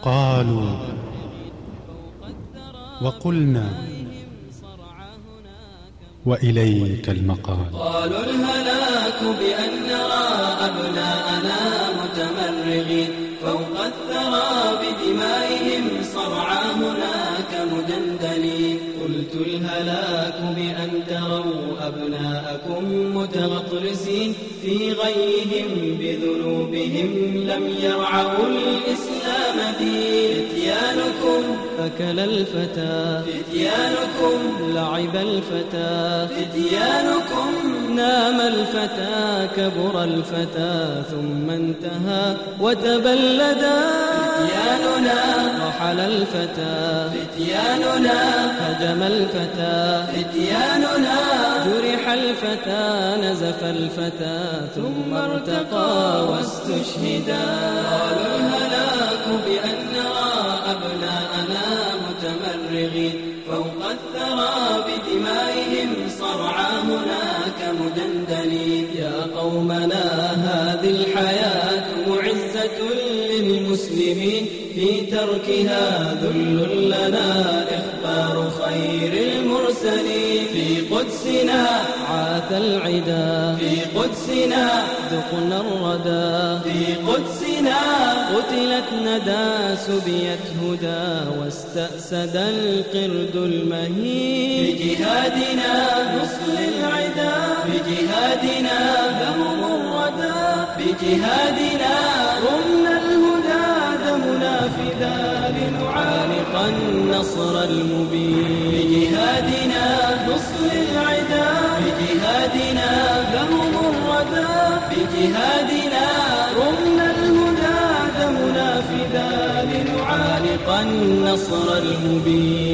قالوا وقلنا وإليك المقال. قالوا الهلاك بأن نرى أبناءنا متمرغين فوق الثرى بدمائهم صرعى هناك مدندنين. قلت الهلاك بأن تروا أبناءكم متغطرسين في غيهم بذنوبهم لم يرعوا الإسلام دين. فتيانكم أكل الفتى، فتيانكم لعب الفتى، فتيانكم نام الفتى، كبر الفتى ثم انتهى وتبلدا. فتياننا رحل الفتى، فتياننا هجم الفتى، فتياننا جرح الفتى، نزف الفتى ثم ارتقى واستشهدا. قالوا الهلاك بأن نرى أبناءنا متمرغين فوق الثرى بدمائهم صرعى هناك مدندنين. يا قومنا هذه الحياة معزة للمسلمين في تركها ذل لنا إخبار خير المرسلين. في قدسنا عاث العدا، في قدسنا ذقنا الردى، في قدسنا قتلت ندى سبيت هدى واستأسد القرد المهين. بجهادنا نصل العدا، بجهادنا دم الردى، بجهادنا رمنا الهدى دمنا فدا لنعانق النصر المبين. بجهادنا نصل العدا، بجهادنا دم الردى، بجهادنا رمنا الهدى دمنا فدا لنعانق النصر المبين.